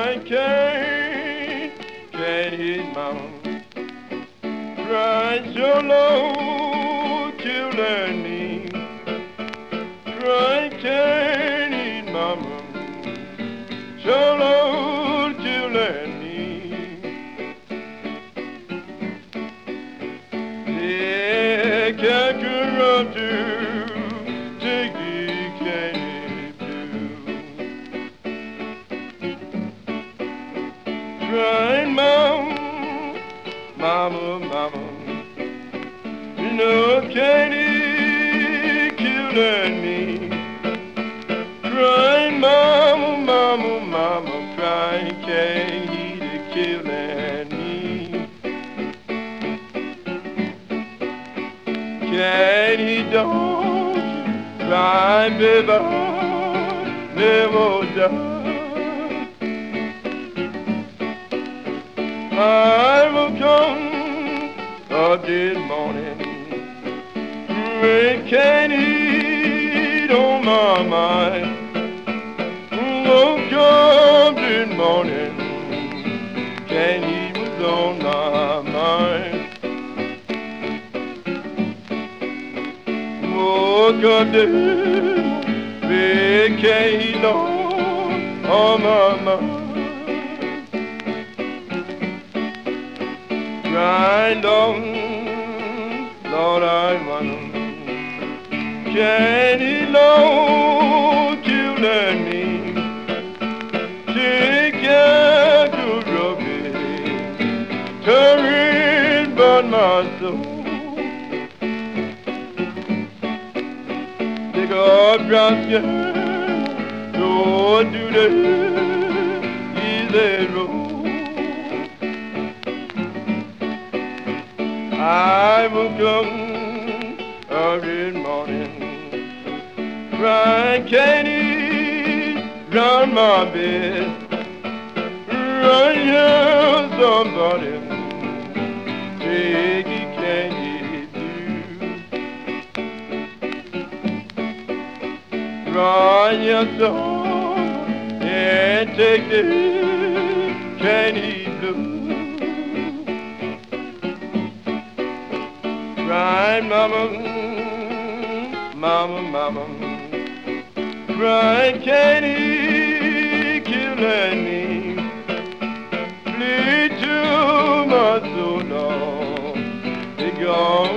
can't his mama. Crying so low, children need. Crying can't his mama. So low, children need. They can't run to take the candy blue. Crying mama, you know candy killing me. Crying mama, crying candy killing me. Candy don't cry, baby, never die. I will come up this morning with candy on my mind. Oh, come this morning, candy was on my mind. Woke up this with candy on my mind. Grind on, Lord, I want 'em. Candy low, killing me. Take care to rub it, turn but my soul. Take up drops, yeah, go to the easy road. I will come every morning, crying candy round my bed. Run here, somebody, take the candy blue. Run your soul and take the candy blue. Crying mama, crying candy killing me. Bleed to my soul, Lord, they gone.